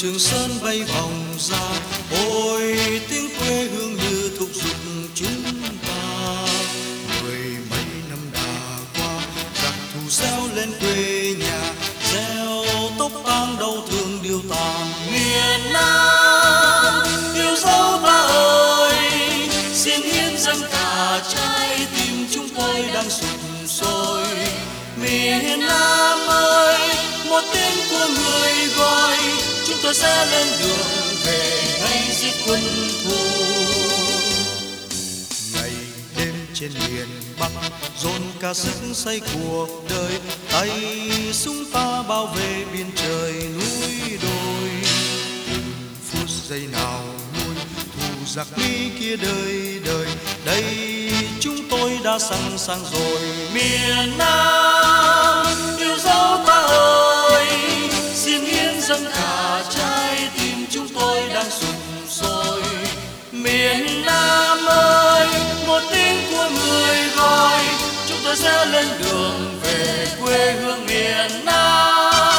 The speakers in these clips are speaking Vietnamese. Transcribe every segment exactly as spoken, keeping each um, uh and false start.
Trường Sơn bay vòng ra, ôi tiếng quê hương như thúc giục chúng ta. Mười mấy năm đã qua, giặc thù reo lên quê nhà, gieo tóc tang đau thương điều tàn. Miền Nam yêu dấu ta ơi, xin hiến dâng cả trái tim chúng tôi đang sụp sôi. Miền Nam ơi, một tiếng của người gọi, chúng tôi sẽ lên đường về ngay giết quân thù. Ngày đêm trên miền Bắc dồn cả sức xây cuộc đời, tay súng ta bảo vệ biên trời núi đồi. Từng phút giây nào nuôi thù giặc Mỹ kia đời đời, đây chúng tôi đã sẵn sàng rồi. Miền Nam yêu dấu ta ơi, xin hiến dâng cả trái tim chúng tôi đang sụp sôi. Miền Nam ơi, một tiếng của người gọi, chúng tôi sẽ lên đường về quê hương miền Nam.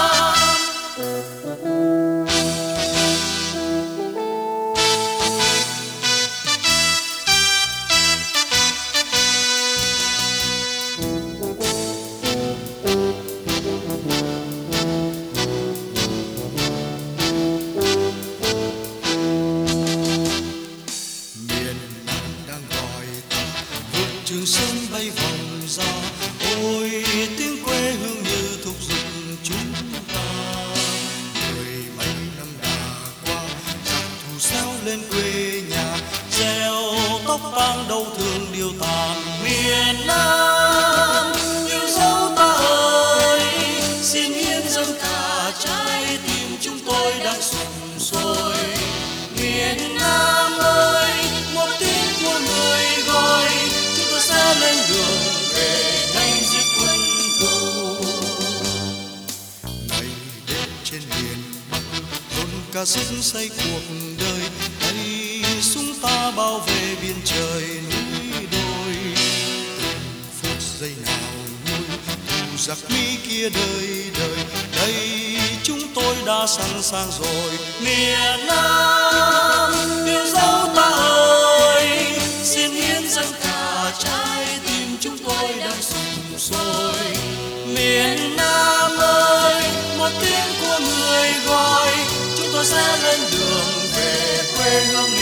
Trường Sơn bay vòng ra, ôi tiếng quê hương như thúc giục chúng ta. Mười mấy năm đã qua, giặc thù reo lên quê nhà, gieo tóc tang đau thương điều tàn. Miền Nam yêu dấu ta ơi, xin hiến dâng cả trái tim chúng tôi đang sụp sôi. Miền Nam ơi, một tiếng của người gọi, sẽ lên đường về ngay giết quân thù. Ngày đêm trên miền Bắc dồn cả sức xây cuộc đời, tay súng ta bảo vệ biên trời núi đồi. Từng phút giây nào nuôi thù giặc Mỹ kia đời đời, đây chúng tôi đã sẵn sàng rồi. Miền Nam yêu dấu ta ơi, xin hiến dâng cả trái tim chúng tôi đang sụp sôi. Miền Nam ơi, một tiếng của người gọi, chúng tôi sẽ lên đường về quê hương.